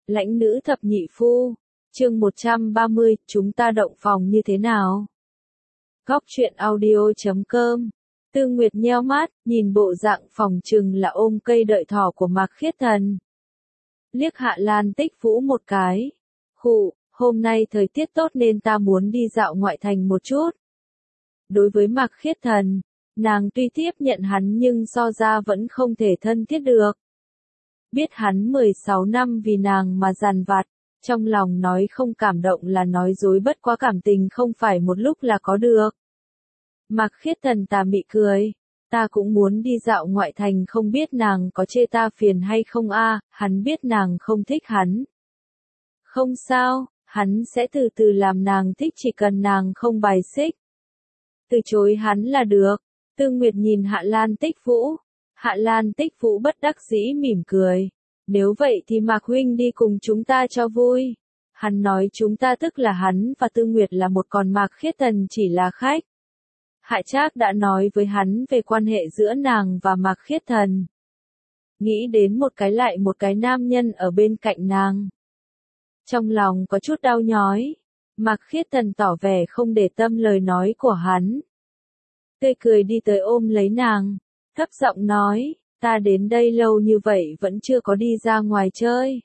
Lãnh nữ thập nhị phu, chương 130, chúng ta động phòng như thế nào? Góc truyện audio.com. Tư Nguyệt nheo mắt, nhìn bộ dạng phòng trừng là ôm cây đợi thỏ của Mạc Khiết Thần. Liếc Hạ Lan Tích Vũ một cái. Khụ, hôm nay thời tiết tốt nên ta muốn đi dạo ngoại thành một chút. Đối với Mạc Khiết Thần, nàng tuy tiếp nhận hắn nhưng so ra vẫn không thể thân thiết được. Biết hắn 16 năm vì nàng mà dằn vặt, trong lòng nói không cảm động là nói dối, bất quá cảm tình không phải một lúc là có được. Mạc Khiết Thần tà mị cười, ta cũng muốn đi dạo ngoại thành, không biết nàng có chê ta phiền hay không a? Hắn biết nàng không thích hắn. Không sao, hắn sẽ từ từ làm nàng thích, chỉ cần nàng không bài xích. Từ chối hắn là được. Tư Nguyệt nhìn Hạ Lan Tích Vũ. Hạ Lan Tích Vũ bất đắc dĩ mỉm cười. Nếu vậy thì Mạc huynh đi cùng chúng ta cho vui. Hắn nói chúng ta tức là hắn và Tư Nguyệt là một, còn Mạc Khiết Thần chỉ là khách. Hạ Trác đã nói với hắn về quan hệ giữa nàng và Mạc Khiết Thần. Nghĩ đến một cái lại một cái nam nhân ở bên cạnh nàng. Trong lòng có chút đau nhói. Mạc Khiết Thần tỏ vẻ không để tâm lời nói của hắn. Tươi cười đi tới ôm lấy nàng, thấp giọng nói, ta đến đây lâu như vậy vẫn chưa có đi ra ngoài chơi.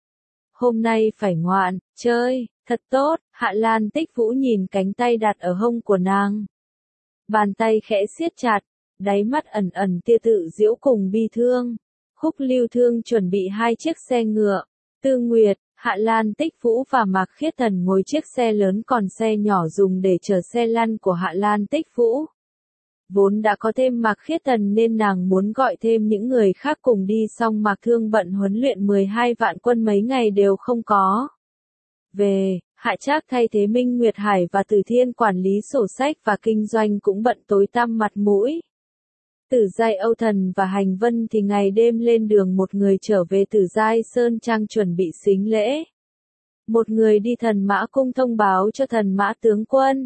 Hôm nay phải ngoạn, chơi, thật tốt. Hạ Lan Tích Vũ nhìn cánh tay đặt ở hông của nàng. Bàn tay khẽ siết chặt, đáy mắt ẩn ẩn tia tự giễu cùng bi thương. Khúc Lưu Thương chuẩn bị 2 chiếc xe ngựa. Tư Nguyệt, Hạ Lan Tích Vũ và Mạc Khiết Thần ngồi chiếc xe lớn, còn xe nhỏ dùng để chở xe lăn của Hạ Lan Tích Vũ. Vốn đã có thêm Mạc Khiết Thần nên nàng muốn gọi thêm những người khác cùng đi, song Mạc Thương bận huấn luyện 12 vạn quân mấy ngày đều không có. Về, Hạ Trác thay thế Minh Nguyệt Hải và Từ Thiên quản lý sổ sách và kinh doanh cũng bận tối tăm mặt mũi. Tử Giai Âu Thần và Hành Vân thì ngày đêm lên đường, một người trở về Tử Giai Sơn Trang chuẩn bị sính lễ. Một người đi Thần Mã Cung thông báo cho Thần Mã tướng quân.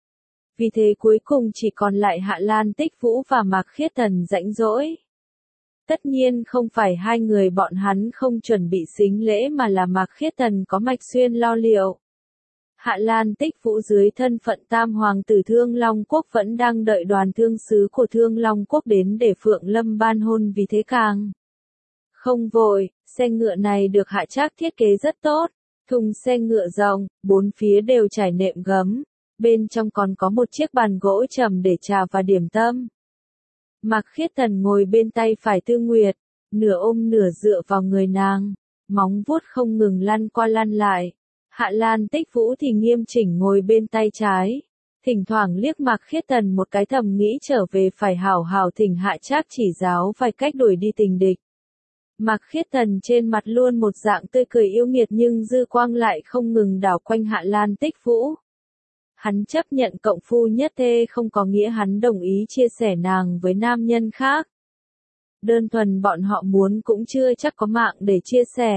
Vì thế cuối cùng chỉ còn lại Hạ Lan Tích Vũ và Mạc Khiết Thần rãnh rỗi. Tất nhiên không phải hai người bọn hắn không chuẩn bị sính lễ mà là Mạc Khiết Thần có Mạch Xuyên lo liệu. Hạ Lan Tích Vũ dưới thân phận Tam Hoàng tử Thương Long Quốc vẫn đang đợi đoàn thương sứ của Thương Long Quốc đến để Phượng Lâm ban hôn, vì thế càng không vội. Xe ngựa này được Hạ Trác thiết kế rất tốt. Thùng xe ngựa rộng, 4 phía đều trải nệm gấm. Bên trong còn có một chiếc bàn gỗ trầm để trà và điểm tâm. Mạc Khiết Thần ngồi bên tay phải Tư Nguyệt, nửa ôm nửa dựa vào người nàng, móng vuốt không ngừng lăn qua lăn lại. Hạ Lan Tích Vũ thì nghiêm chỉnh ngồi bên tay trái, thỉnh thoảng liếc Mạc Khiết Thần một cái, thầm nghĩ trở về phải hảo hảo thỉnh Hạ Trác chỉ giáo vài cách đuổi đi tình địch. Mạc Khiết Thần trên mặt luôn một dạng tươi cười yêu nghiệt, nhưng dư quang lại không ngừng đảo quanh Hạ Lan Tích Vũ. Hắn chấp nhận cộng phu nhất thê không có nghĩa hắn đồng ý chia sẻ nàng với nam nhân khác. Đơn thuần bọn họ muốn cũng chưa chắc có mạng để chia sẻ.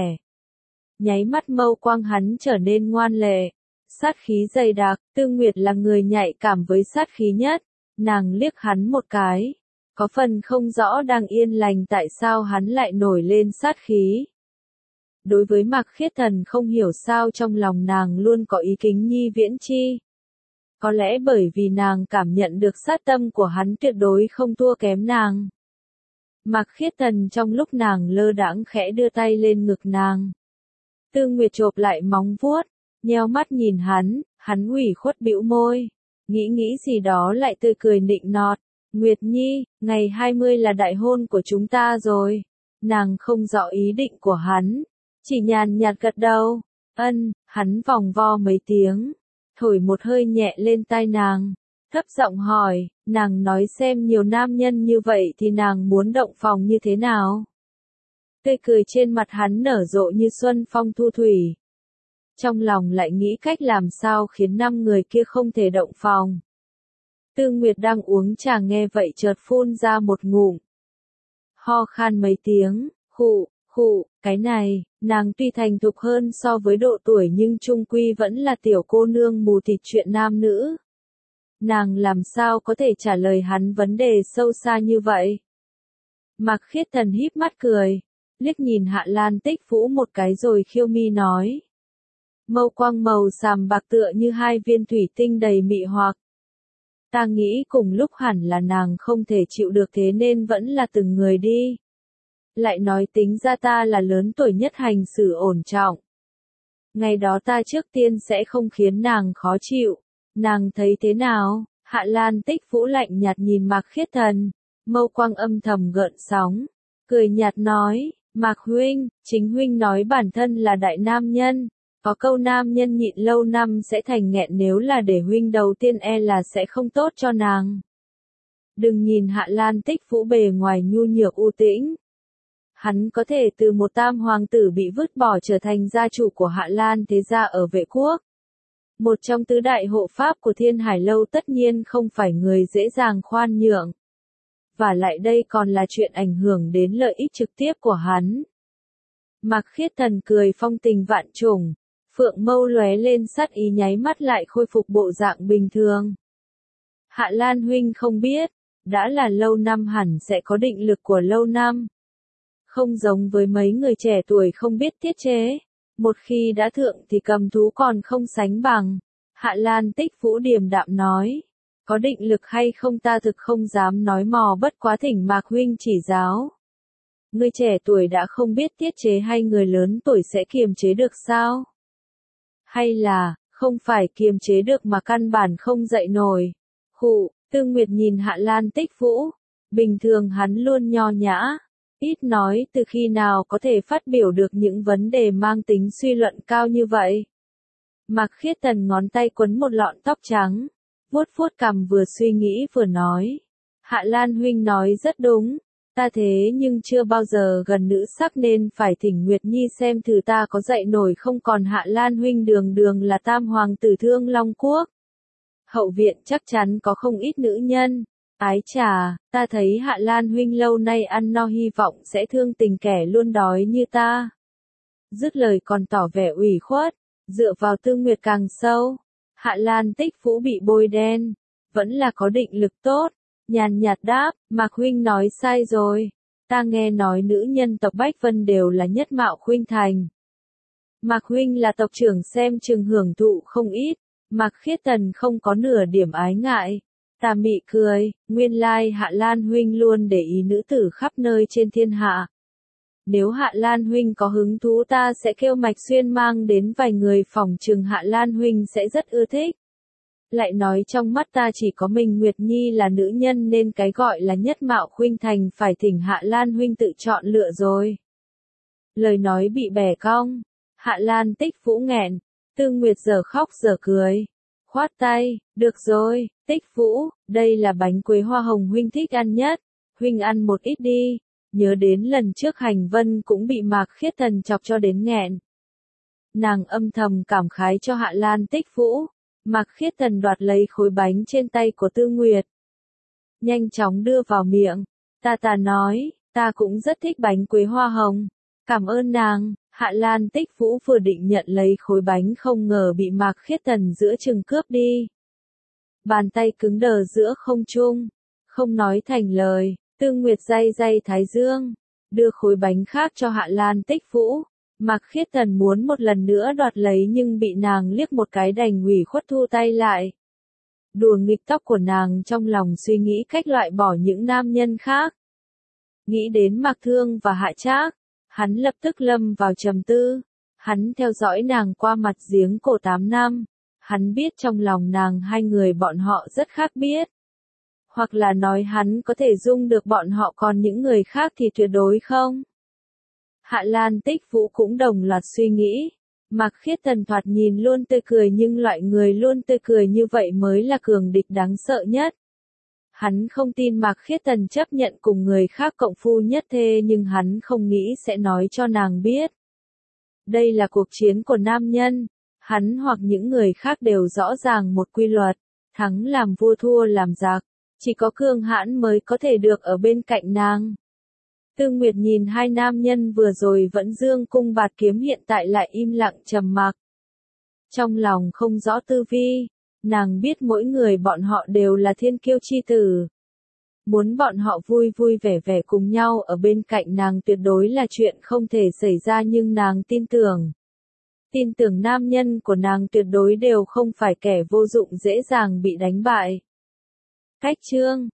Nháy mắt mâu quang hắn trở nên ngoan lệ, sát khí dày đặc. Tư Nguyệt là người nhạy cảm với sát khí nhất, nàng liếc hắn một cái, có phần không rõ đang yên lành tại sao hắn lại nổi lên sát khí. Đối với Mạc Khiết Thần không hiểu sao trong lòng nàng luôn có ý kính nhi viễn chi. Có lẽ bởi vì nàng cảm nhận được sát tâm của hắn tuyệt đối không thua kém nàng. Mạc Khiết Thần trong lúc nàng lơ đãng khẽ đưa tay lên ngực nàng. Tư Nguyệt chộp lại móng vuốt, nheo mắt nhìn hắn ủy khuất bĩu môi, nghĩ gì đó lại tươi cười nịnh nọt. Nguyệt Nhi, ngày 20 là đại hôn của chúng ta rồi. Nàng không rõ ý định của hắn, chỉ nhàn nhạt gật đầu. Ân. Hắn vòng vo mấy tiếng, thổi một hơi nhẹ lên tai nàng, thấp giọng hỏi, nàng nói xem nhiều nam nhân như vậy thì nàng muốn động phòng như thế nào? Tươi cười trên mặt hắn nở rộ như xuân phong thu thủy. Trong lòng lại nghĩ cách làm sao khiến 5 người kia không thể động phòng. Tư Nguyệt đang uống trà nghe vậy chợt phun ra một ngụm. Ho khan mấy tiếng, khụ, cái này, nàng tuy thành thục hơn so với độ tuổi nhưng chung quy vẫn là tiểu cô nương mù tịt chuyện nam nữ. Nàng làm sao có thể trả lời hắn vấn đề sâu xa như vậy? Mạc Khiết Thần híp mắt cười, liếc nhìn Hạ Lan Tích Vũ một cái rồi khiêu mi nói. Mâu quang màu xàm bạc tựa như hai viên thủy tinh đầy mị hoặc. Ta nghĩ cùng lúc hẳn là nàng không thể chịu được thế nên vẫn là từng người đi. Lại nói tính ra ta là lớn tuổi nhất hành xử ổn trọng. Ngày đó ta trước tiên sẽ không khiến nàng khó chịu. Nàng thấy thế nào? Hạ Lan Tích Vũ lạnh nhạt nhìn Mạc Khiết Thần, mâu quang âm thầm gợn sóng, cười nhạt nói, Mạc huynh, chính huynh nói bản thân là đại nam nhân, có câu nam nhân nhịn lâu năm sẽ thành nghẹn, nếu là để huynh đầu tiên e là sẽ không tốt cho nàng. Đừng nhìn Hạ Lan Tích Vũ bề ngoài nhu nhược u tĩnh. Hắn có thể từ một tam hoàng tử bị vứt bỏ trở thành gia chủ của Hạ Lan thế gia ở Vệ Quốc. Một trong tứ đại hộ pháp của Thiên Hải Lâu tất nhiên không phải người dễ dàng khoan nhượng. Và lại đây còn là chuyện ảnh hưởng đến lợi ích trực tiếp của hắn. Mạc Khiết Thần cười phong tình vạn trùng, phượng mâu lóe lên sát ý nháy mắt lại khôi phục bộ dạng bình thường. Hạ Lan huynh không biết, đã là lâu năm hẳn sẽ có định lực của lâu năm. Không giống với mấy người trẻ tuổi không biết tiết chế. Một khi đã thượng thì cầm thú còn không sánh bằng. Hạ Lan Tích Vũ điềm đạm nói. Có định lực hay không ta thực không dám nói mò, bất quá thỉnh Mạc huynh chỉ giáo. Người trẻ tuổi đã không biết tiết chế hay người lớn tuổi sẽ kiềm chế được sao? Hay là, không phải kiềm chế được mà căn bản không dậy nổi? Khụ, Tư Nguyệt nhìn Hạ Lan Tích Vũ. Bình thường hắn luôn nho nhã. Ít nói, từ khi nào có thể phát biểu được những vấn đề mang tính suy luận cao như vậy. Mạc Khiết Thần ngón tay quấn một lọn tóc trắng, vuốt vuốt cằm vừa suy nghĩ vừa nói. Hạ Lan huynh nói rất đúng, ta thế nhưng chưa bao giờ gần nữ sắc nên phải thỉnh Nguyệt Nhi xem thử ta có dậy nổi không, còn Hạ Lan huynh đường đường là tam hoàng tử Thương Long Quốc. Hậu viện chắc chắn có không ít nữ nhân. Ái chà, ta thấy Hạ Lan huynh lâu nay ăn no, hy vọng sẽ thương tình kẻ luôn đói như ta. Dứt lời còn tỏ vẻ ủy khuất, dựa vào Tư Nguyệt càng sâu. Hạ Lan Tích Vũ bị bôi đen, vẫn là có định lực tốt, nhàn nhạt đáp, Mạc huynh nói sai rồi. Ta nghe nói nữ nhân tộc Bách Vân đều là nhất mạo khuynh thành. Mạc huynh là tộc trưởng xem chừng hưởng thụ không ít. Mạc Khiết Thần không có nửa điểm ái ngại. Ta mị cười, nguyên lai Hạ Lan huynh luôn để ý nữ tử khắp nơi trên thiên hạ. Nếu Hạ Lan huynh có hứng thú ta sẽ kêu Mạch Xuyên mang đến vài người, phòng chừng Hạ Lan huynh sẽ rất ưa thích. Lại nói trong mắt ta chỉ có mình Nguyệt Nhi là nữ nhân nên cái gọi là nhất mạo khuynh thành phải thỉnh Hạ Lan huynh tự chọn lựa rồi. Lời nói bị bẻ cong, Hạ Lan Tích Vũ nghẹn, Tư Nguyệt giờ khóc giờ cười. Khoát tay, được rồi, Tích Vũ, đây là bánh quế hoa hồng huynh thích ăn nhất, huynh ăn một ít đi, nhớ đến lần trước Hành Vân cũng bị Mạc Khiết Thần chọc cho đến nghẹn. Nàng âm thầm cảm khái cho Hạ Lan Tích Vũ, Mạc Khiết Thần đoạt lấy khối bánh trên tay của Tư Nguyệt. Nhanh chóng đưa vào miệng, ta nói, ta cũng rất thích bánh quế hoa hồng, cảm ơn nàng. Hạ Lan Tích Vũ vừa định nhận lấy khối bánh không ngờ bị Mạc Khiết Thần giữa chừng cướp đi. Bàn tay cứng đờ giữa không trung, không nói thành lời, Tư Nguyệt day day thái dương, đưa khối bánh khác cho Hạ Lan Tích Vũ. Mạc Khiết Thần muốn một lần nữa đoạt lấy nhưng bị nàng liếc một cái đành ủy khuất thu tay lại. Đùa nghịch tóc của nàng, trong lòng suy nghĩ cách loại bỏ những nam nhân khác. Nghĩ đến Mạc Thương và Hạ Trác, hắn lập tức lâm vào trầm tư. Hắn theo dõi nàng qua mặt giếng cổ 8 năm. Hắn biết trong lòng nàng hai người bọn họ rất khác biết. Hoặc là nói hắn có thể dung được bọn họ, còn những người khác thì tuyệt đối không. Hạ Lan Tích Vũ cũng đồng loạt suy nghĩ. Mạc Khiết Thần thoạt nhìn luôn tươi cười, nhưng loại người luôn tươi cười như vậy mới là cường địch đáng sợ nhất. Hắn không tin Mạc Khiết Thần chấp nhận cùng người khác cộng phu nhất thê, nhưng hắn không nghĩ sẽ nói cho nàng biết. Đây là cuộc chiến của nam nhân. Hắn hoặc những người khác đều rõ ràng một quy luật. Thắng làm vua, thua làm giặc. Chỉ có cường hãn mới có thể được ở bên cạnh nàng. Tư Nguyệt nhìn hai nam nhân vừa rồi vẫn dương cung bạt kiếm hiện tại lại im lặng trầm mặc. Trong lòng không rõ tư vi. Nàng biết mỗi người bọn họ đều là thiên kiêu chi tử. muốn bọn họ vui vui vẻ vẻ cùng nhau ở bên cạnh nàng tuyệt đối là chuyện không thể xảy ra nhưng nàng tin tưởng nam nhân của nàng tuyệt đối đều không phải kẻ vô dụng dễ dàng bị đánh bại. Cách chương